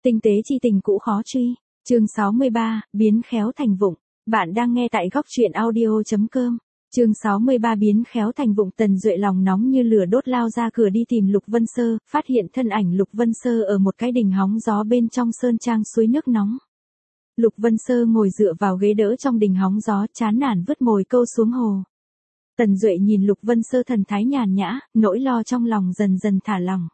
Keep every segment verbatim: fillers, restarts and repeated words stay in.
Tinh tế chi tình cũ khó truy. Chương sáu mươi ba, biến khéo thành vụng. Bạn đang nghe tại góc truyện audio chấm com. Chương sáu mươi ba biến khéo thành vụng. Tần Duệ lòng nóng như lửa đốt lao ra cửa đi tìm Lục Vân Sơ, phát hiện thân ảnh Lục Vân Sơ ở một cái đình hóng gió bên trong sơn trang suối nước nóng. Lục Vân Sơ ngồi dựa vào ghế đỡ trong đình hóng gió, chán nản vứt mồi câu xuống hồ. Tần Duệ nhìn Lục Vân Sơ thần thái nhàn nhã, nỗi lo trong lòng dần dần thả lỏng.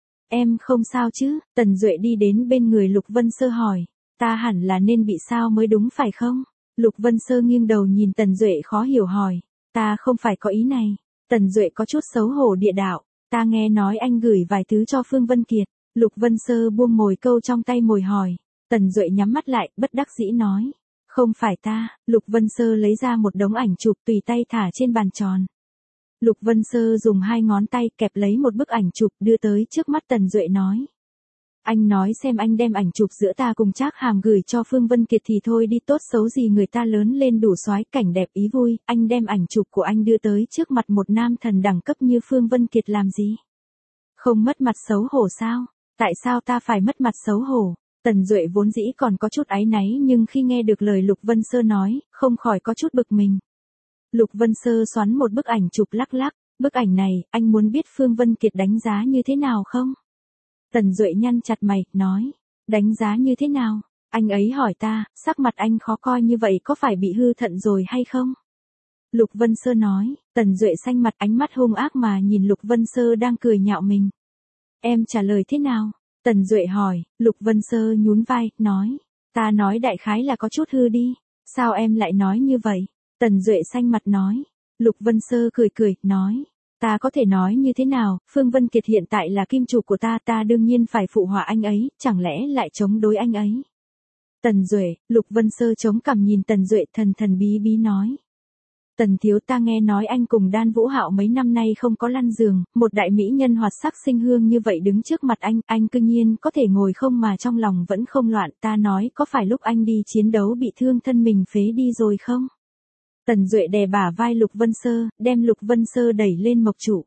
Em không sao chứ? Tần Duệ đi đến bên người Lục Vân Sơ hỏi. Ta hẳn là nên bị sao mới đúng phải không? Lục Vân Sơ nghiêng đầu nhìn Tần Duệ khó hiểu hỏi. Ta không phải có ý này. Tần Duệ có chút xấu hổ địa đạo. Ta nghe nói anh gửi vài thứ cho Phương Vân Kiệt. Lục Vân Sơ buông mồi câu trong tay mồi hỏi. Tần Duệ nhắm mắt lại, bất đắc dĩ nói. Không phải ta. Lục Vân Sơ lấy ra một đống ảnh chụp tùy tay thả trên bàn tròn. Lục Vân Sơ dùng hai ngón tay kẹp lấy một bức ảnh chụp đưa tới trước mắt Tần Duệ nói. Anh nói xem anh đem ảnh chụp giữa ta cùng Trác Hàm gửi cho Phương Vân Kiệt thì thôi đi, tốt xấu gì người ta lớn lên đủ soái cảnh đẹp ý vui, anh đem ảnh chụp của anh đưa tới trước mặt một nam thần đẳng cấp như Phương Vân Kiệt làm gì? Không mất mặt xấu hổ sao? Tại sao ta phải mất mặt xấu hổ? Tần Duệ vốn dĩ còn có chút áy náy nhưng khi nghe được lời Lục Vân Sơ nói, không khỏi có chút bực mình. Lục Vân Sơ xoắn một bức ảnh chụp lắc lắc, bức ảnh này, anh muốn biết Phương Vân Kiệt đánh giá như thế nào không? Tần Duệ nhăn chặt mày, nói, đánh giá như thế nào? Anh ấy hỏi ta, sắc mặt anh khó coi như vậy có phải bị hư thận rồi hay không? Lục Vân Sơ nói, Tần Duệ xanh mặt ánh mắt hung ác mà nhìn Lục Vân Sơ đang cười nhạo mình. Em trả lời thế nào? Tần Duệ hỏi, Lục Vân Sơ nhún vai, nói, ta nói đại khái là có chút hư đi, sao em lại nói như vậy? Tần Duệ xanh mặt nói, Lục Vân Sơ cười cười, nói, ta có thể nói như thế nào, Phương Vân Kiệt hiện tại là kim chủ của ta, ta đương nhiên phải phụ họa anh ấy, chẳng lẽ lại chống đối anh ấy? Tần Duệ, Lục Vân Sơ chống cằm nhìn Tần Duệ thần thần bí bí nói. Tần thiếu, ta nghe nói anh cùng Đan Vũ Hạo mấy năm nay không có lăn giường, một đại mỹ nhân hoạt sắc sinh hương như vậy đứng trước mặt anh, anh cư nhiên có thể ngồi không mà trong lòng vẫn không loạn, ta nói có phải lúc anh đi chiến đấu bị thương thân mình phế đi rồi không? Tần Duệ đè bả vai Lục Vân Sơ, đem Lục Vân Sơ đẩy lên mộc trụ.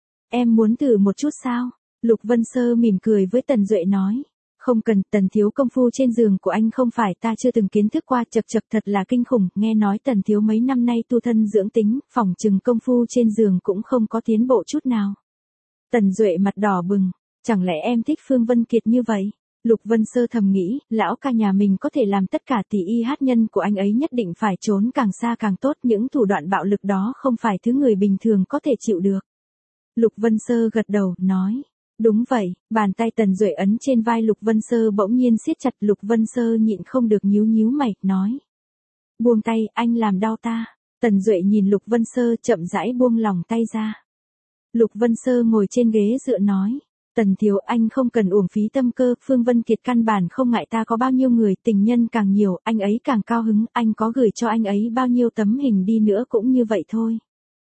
Em muốn thử một chút sao? Lục Vân Sơ mỉm cười với Tần Duệ nói. Không cần, Tần thiếu, công phu trên giường của anh không phải ta chưa từng kiến thức qua, chật chật thật là kinh khủng, nghe nói Tần thiếu mấy năm nay tu thân dưỡng tính, phỏng chừng công phu trên giường cũng không có tiến bộ chút nào. Tần Duệ mặt đỏ bừng, chẳng lẽ em thích Phương Vân Kiệt như vậy? Lục Vân Sơ thầm nghĩ, lão ca nhà mình có thể làm tất cả tỷ y hát nhân của anh ấy nhất định phải trốn càng xa càng tốt, những thủ đoạn bạo lực đó không phải thứ người bình thường có thể chịu được. Lục Vân Sơ gật đầu, nói. Đúng vậy, bàn tay Tần Duệ ấn trên vai Lục Vân Sơ bỗng nhiên siết chặt, Lục Vân Sơ nhịn không được nhíu nhíu mày, nói. Buông tay, anh làm đau ta. Tần Duệ nhìn Lục Vân Sơ chậm rãi buông lòng tay ra. Lục Vân Sơ ngồi trên ghế dựa nói. Tần thiếu, anh không cần uổng phí tâm cơ, Phương Vân Kiệt căn bản không ngại ta có bao nhiêu người, tình nhân càng nhiều, anh ấy càng cao hứng, anh có gửi cho anh ấy bao nhiêu tấm hình đi nữa cũng như vậy thôi.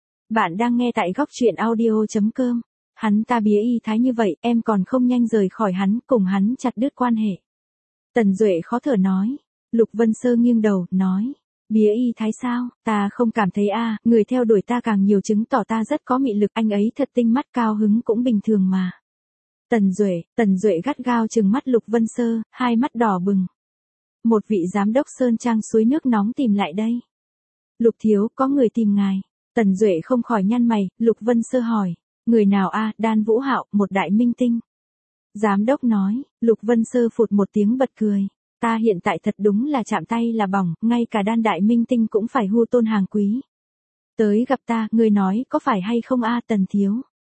Bạn đang nghe tại góc truyện audio chấm com. Hắn ta bía y thái như vậy, em còn không nhanh rời khỏi hắn, cùng hắn chặt đứt quan hệ. Tần Duệ khó thở nói. Lục Vân Sơ nghiêng đầu, nói. Bía y thái sao, ta không cảm thấy a, người theo đuổi ta càng nhiều chứng tỏ ta rất có mị lực, anh ấy thật tinh mắt, cao hứng cũng bình thường mà. Tần Duệ, Tần Duệ gắt gao trừng mắt Lục Vân Sơ, hai mắt đỏ bừng. Một vị giám đốc sơn trang suối nước nóng tìm lại đây. Lục thiếu, có người tìm ngài. Tần Duệ không khỏi nhăn mày, Lục Vân Sơ hỏi. Người nào a? Đan Vũ Hạo, một đại minh tinh. Giám đốc nói, Lục Vân Sơ phụt một tiếng bật cười. Ta hiện tại thật đúng là chạm tay là bỏng, ngay cả Đan đại minh tinh cũng phải hu tôn hàng quý. Tới gặp ta, người nói có phải hay không a, Tần thiếu?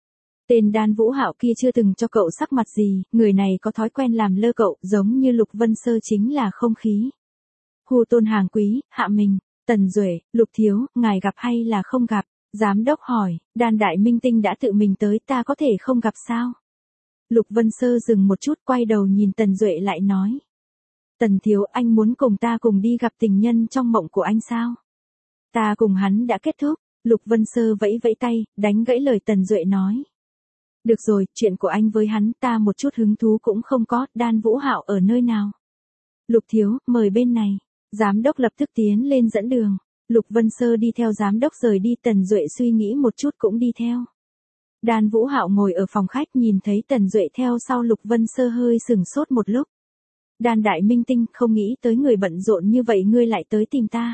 Tên Đan Vũ Hạo kia chưa từng cho cậu sắc mặt gì, người này có thói quen làm lơ cậu, giống như Lục Vân Sơ chính là không khí. Hu tôn hàng quý, hạ mình, Tần Duệ, Lục thiếu, ngài gặp hay là không gặp? Giám đốc hỏi, Đan đại minh tinh đã tự mình tới, ta có thể không gặp sao? Lục Vân Sơ dừng một chút, quay đầu nhìn Tần Duệ lại nói. Tần thiếu, anh muốn cùng ta cùng đi gặp tình nhân trong mộng của anh sao? Ta cùng hắn đã kết thúc. Lục Vân Sơ vẫy vẫy tay, đánh gãy lời Tần Duệ nói. Được rồi, chuyện của anh với hắn ta một chút hứng thú cũng không có, Đan Vũ Hạo ở nơi nào? Lục thiếu, mời bên này. Giám đốc lập tức tiến lên dẫn đường. Lục Vân Sơ đi theo giám đốc rời đi, Tần Duệ suy nghĩ một chút cũng đi theo. Đan Vũ Hạo ngồi ở phòng khách nhìn thấy Tần Duệ theo sau Lục Vân Sơ hơi sửng sốt một lúc. Đan đại minh tinh, không nghĩ tới người bận rộn như vậy ngươi lại tới tìm ta.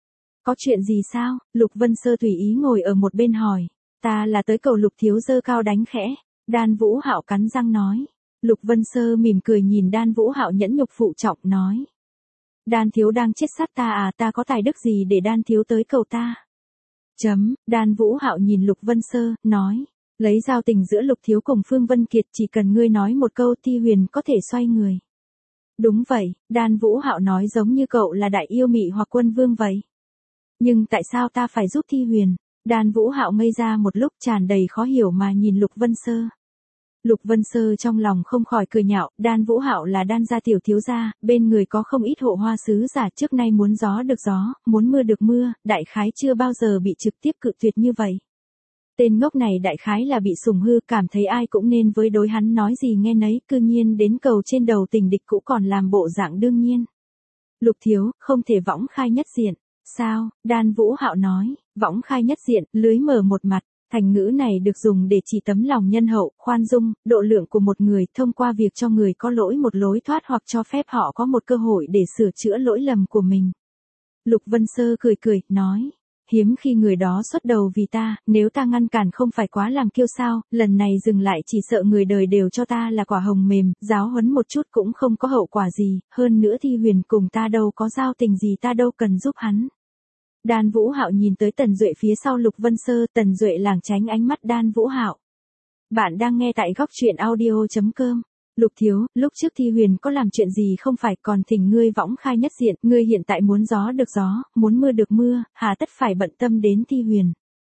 Có chuyện gì sao? Lục Vân Sơ tùy ý ngồi ở một bên hỏi. Ta là tới cầu Lục thiếu giơ cao đánh khẽ. Đan Vũ Hạo cắn răng nói. Lục Vân Sơ mỉm cười nhìn Đan Vũ Hạo nhẫn nhục phụ trọng nói. Đan thiếu đang chết sát ta à, ta có tài đức gì để Đan thiếu tới cầu ta? Chấm, Đan Vũ Hạo nhìn Lục Vân Sơ, nói. Lấy giao tình giữa Lục thiếu cùng Phương Vân Kiệt, chỉ cần ngươi nói một câu Thi Huyền có thể xoay người. Đúng vậy, Đan Vũ Hạo nói giống như cậu là đại yêu mị hoặc quân vương vậy. Nhưng tại sao ta phải giúp Thi Huyền? Đan Vũ Hạo ngây ra một lúc tràn đầy khó hiểu mà nhìn Lục Vân Sơ. Lục Vân Sơ trong lòng không khỏi cười nhạo, Đan Vũ Hạo là Đan gia tiểu thiếu gia, bên người có không ít hộ hoa sứ giả, trước nay muốn gió được gió, muốn mưa được mưa, đại khái chưa bao giờ bị trực tiếp cự tuyệt như vậy. Tên ngốc này đại khái là bị sủng hư, cảm thấy ai cũng nên với đối hắn nói gì nghe nấy, cư nhiên đến cầu trên đầu tình địch cũ còn làm bộ dạng đương nhiên. Lục thiếu, không thể võng khai nhất diện. Sao? Đan Vũ Hạo nói, võng khai nhất diện, lưới mở một mặt. Thành ngữ này được dùng để chỉ tấm lòng nhân hậu, khoan dung, độ lượng của một người thông qua việc cho người có lỗi một lối thoát hoặc cho phép họ có một cơ hội để sửa chữa lỗi lầm của mình. Lục Vân Sơ cười cười, nói. Hiếm khi người đó xuất đầu vì ta, nếu ta ngăn cản không phải quá làm kiêu sao, lần này dừng lại chỉ sợ người đời đều cho ta là quả hồng mềm, giáo huấn một chút cũng không có hậu quả gì, hơn nữa Thi Huyền cùng ta đâu có giao tình gì, ta đâu cần giúp hắn. Đan Vũ Hạo nhìn tới Tần Duệ phía sau Lục Vân Sơ, Tần Duệ lảng tránh ánh mắt Đan Vũ Hạo. Bạn đang nghe tại góc truyện audio chấm com. Lục thiếu, lúc trước Thi Huyền có làm chuyện gì không phải còn thỉnh ngươi võng khai nhất diện, ngươi hiện tại muốn gió được gió, muốn mưa được mưa, hà tất phải bận tâm đến Thi Huyền.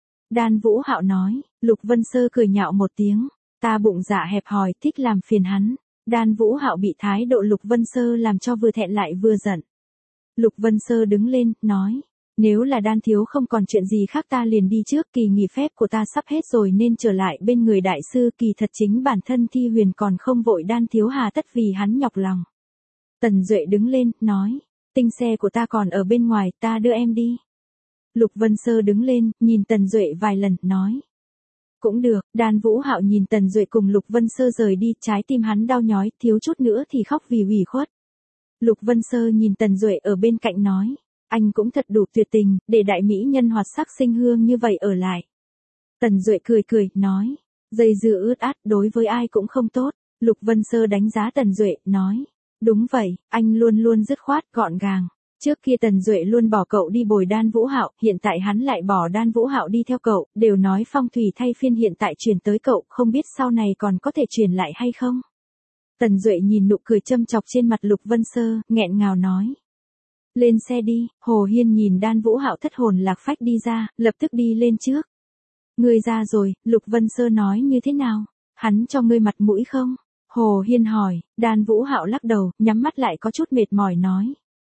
Đan Vũ Hạo nói, Lục Vân Sơ cười nhạo một tiếng, ta bụng dạ hẹp hòi, thích làm phiền hắn. Đan Vũ Hạo bị thái độ Lục Vân Sơ làm cho vừa thẹn lại vừa giận. Lục Vân Sơ đứng lên, nói. Nếu là Đan thiếu không còn chuyện gì khác ta liền đi trước, kỳ nghỉ phép của ta sắp hết rồi nên trở lại bên người đại sư, kỳ thật chính bản thân Thi Huyền còn không vội, Đan thiếu hà tất vì hắn nhọc lòng. Tần Duệ đứng lên, nói, tinh xe của ta còn ở bên ngoài, ta đưa em đi. Lục Vân Sơ đứng lên, nhìn Tần Duệ vài lần, nói. Cũng được, Đan Vũ Hạo nhìn Tần Duệ cùng Lục Vân Sơ rời đi, trái tim hắn đau nhói, thiếu chút nữa thì khóc vì ủy khuất. Lục Vân Sơ nhìn Tần Duệ ở bên cạnh nói. Anh cũng thật đủ tuyệt tình, để đại mỹ nhân hoạt sắc sinh hương như vậy ở lại. Tần Duệ cười cười, nói. Dây dưa ướt át đối với ai cũng không tốt. Lục Vân Sơ đánh giá Tần Duệ, nói. Đúng vậy, anh luôn luôn dứt khoát, gọn gàng. Trước kia Tần Duệ luôn bỏ cậu đi bồi Đan Vũ Hạo, hiện tại hắn lại bỏ Đan Vũ Hạo đi theo cậu, đều nói phong thủy thay phiên hiện tại chuyển tới cậu, không biết sau này còn có thể chuyển lại hay không. Tần Duệ nhìn nụ cười châm chọc trên mặt Lục Vân Sơ, nghẹn ngào nói. Lên xe đi. Hồ Hiên nhìn Đan Vũ Hạo thất hồn lạc phách đi ra, lập tức đi lên trước. Ngươi ra rồi, Lục Vân Sơ nói như thế nào? Hắn cho ngươi mặt mũi không? Hồ Hiên hỏi. Đan Vũ Hạo lắc đầu, nhắm mắt lại có chút mệt mỏi nói.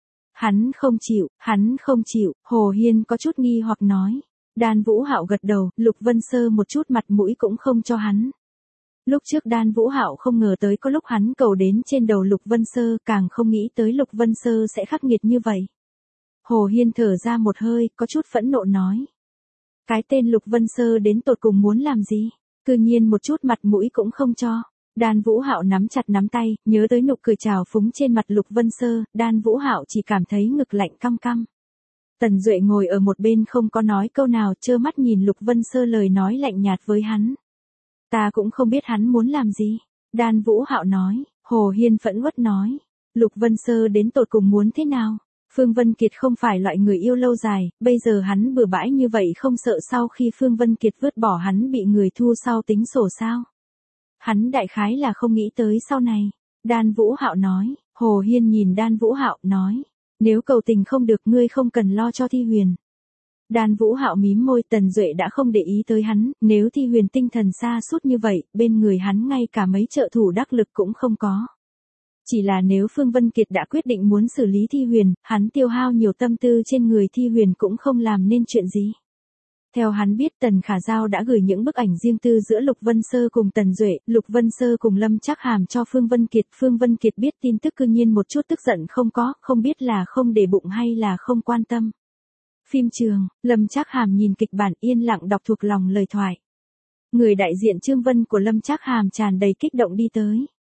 Hắn không chịu, hắn không chịu. Hồ Hiên có chút nghi hoặc nói. Đan Vũ Hạo gật đầu, Lục Vân Sơ một chút mặt mũi cũng không cho hắn. Lúc trước Đan Vũ Hạo không ngờ tới có lúc hắn cầu đến trên đầu Lục Vân Sơ, càng không nghĩ tới Lục Vân Sơ sẽ khắc nghiệt như vậy. Hồ Hiên thở ra một hơi, có chút phẫn nộ nói. Cái tên Lục Vân Sơ đến tột cùng muốn làm gì? Cư nhiên một chút mặt mũi cũng không cho. Đan Vũ Hạo nắm chặt nắm tay, nhớ tới nụ cười trào phúng trên mặt Lục Vân Sơ, Đan Vũ Hạo chỉ cảm thấy ngực lạnh căm căm. Tần Duệ ngồi ở một bên không có nói câu nào, trơ mắt nhìn Lục Vân Sơ lời nói lạnh nhạt với hắn. Ta cũng không biết hắn muốn làm gì. Đan Vũ Hạo nói. Hồ Hiên phẫn uất nói. Lục Vân Sơ đến tột cùng muốn thế nào? Phương Vân Kiệt không phải loại người yêu lâu dài, bây giờ hắn bừa bãi như vậy không sợ sau khi Phương Vân Kiệt vứt bỏ hắn bị người thu sau tính sổ sao? Hắn đại khái là không nghĩ tới sau này. Đan Vũ Hạo nói. Hồ Hiên nhìn Đan Vũ Hạo, nói. Nếu cầu tình không được ngươi không cần lo cho Thi Huyền. Đan Vũ Hạo mím môi, Tần Duệ đã không để ý tới hắn, nếu Thi Huyền tinh thần xa suốt như vậy, bên người hắn ngay cả mấy trợ thủ đắc lực cũng không có. Chỉ là nếu Phương Vân Kiệt đã quyết định muốn xử lý Thi Huyền, hắn tiêu hao nhiều tâm tư trên người Thi Huyền cũng không làm nên chuyện gì. Theo hắn biết Tần Khả Giao đã gửi những bức ảnh riêng tư giữa Lục Vân Sơ cùng Tần Duệ, Lục Vân Sơ cùng Lâm Trác Hàm cho Phương Vân Kiệt. Phương Vân Kiệt biết tin tức cư nhiên một chút tức giận không có, không biết là không để bụng hay là không quan tâm. Phim trường, Lâm Trác Hàm nhìn kịch bản yên lặng đọc thuộc lòng lời thoại. Người đại diện Trương Vân của Lâm Trác Hàm tràn đầy kích động đi tới.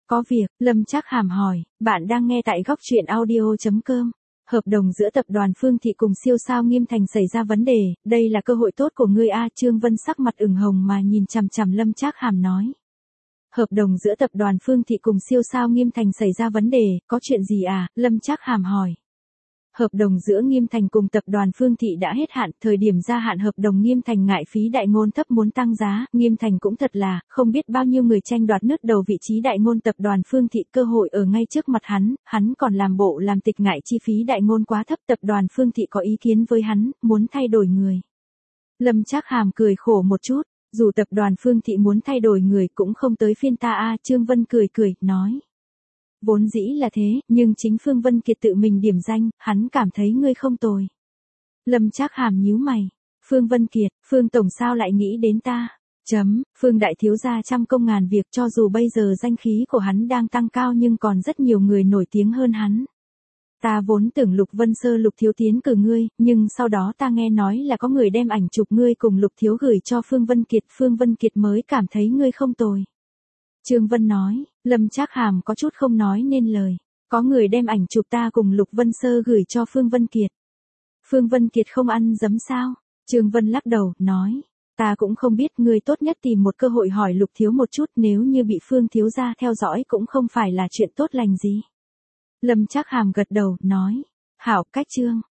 Có việc, Lâm Trác Hàm hỏi, bạn đang nghe tại góc truyện audio.com. Hợp đồng giữa tập đoàn Phương Thị cùng siêu sao Nghiêm Thành xảy ra vấn đề, đây là cơ hội tốt của ngươi a. Trương Vân sắc mặt ửng hồng mà nhìn chằm chằm Lâm Trác Hàm nói. Hợp đồng giữa tập đoàn Phương Thị cùng siêu sao Nghiêm Thành xảy ra vấn đề, có chuyện gì à? Lâm Trác Hàm hỏi. Hợp đồng giữa Nghiêm Thành cùng tập đoàn Phương Thị đã hết hạn, thời điểm gia hạn hợp đồng Nghiêm Thành ngại phí đại ngôn thấp muốn tăng giá, Nghiêm Thành cũng thật là, không biết bao nhiêu người tranh đoạt nứt đầu vị trí đại ngôn tập đoàn Phương Thị, cơ hội ở ngay trước mặt hắn, hắn còn làm bộ làm tịch ngại chi phí đại ngôn quá thấp, tập đoàn Phương Thị có ý kiến với hắn, muốn thay đổi người. Lâm Trác Hàm cười khổ một chút, dù tập đoàn Phương Thị muốn thay đổi người cũng không tới phiên ta a. Trương Vân cười cười, nói. Vốn dĩ là thế, nhưng chính Phương Vân Kiệt tự mình điểm danh, hắn cảm thấy ngươi không tồi. Lâm Trác Hàm nhíu mày. Phương Vân Kiệt, Phương Tổng sao lại nghĩ đến ta? Chấm, Phương Đại Thiếu gia trăm công ngàn việc, cho dù bây giờ danh khí của hắn đang tăng cao nhưng còn rất nhiều người nổi tiếng hơn hắn. Ta vốn tưởng Lục Vân Sơ Lục Thiếu tiến cử ngươi, nhưng sau đó ta nghe nói là có người đem ảnh chụp ngươi cùng Lục Thiếu gửi cho Phương Vân Kiệt, Phương Vân Kiệt mới cảm thấy ngươi không tồi. Trương Vân nói, Lâm Trác Hàm có chút không nói nên lời. Có người đem ảnh chụp ta cùng Lục Vân Sơ gửi cho Phương Vân Kiệt. Phương Vân Kiệt không ăn dấm sao? Trương Vân lắc đầu, nói. Ta cũng không biết, người tốt nhất tìm một cơ hội hỏi Lục Thiếu một chút, nếu như bị Phương Thiếu gia theo dõi cũng không phải là chuyện tốt lành gì. Lâm Trác Hàm gật đầu, nói. Hảo, cách Trương.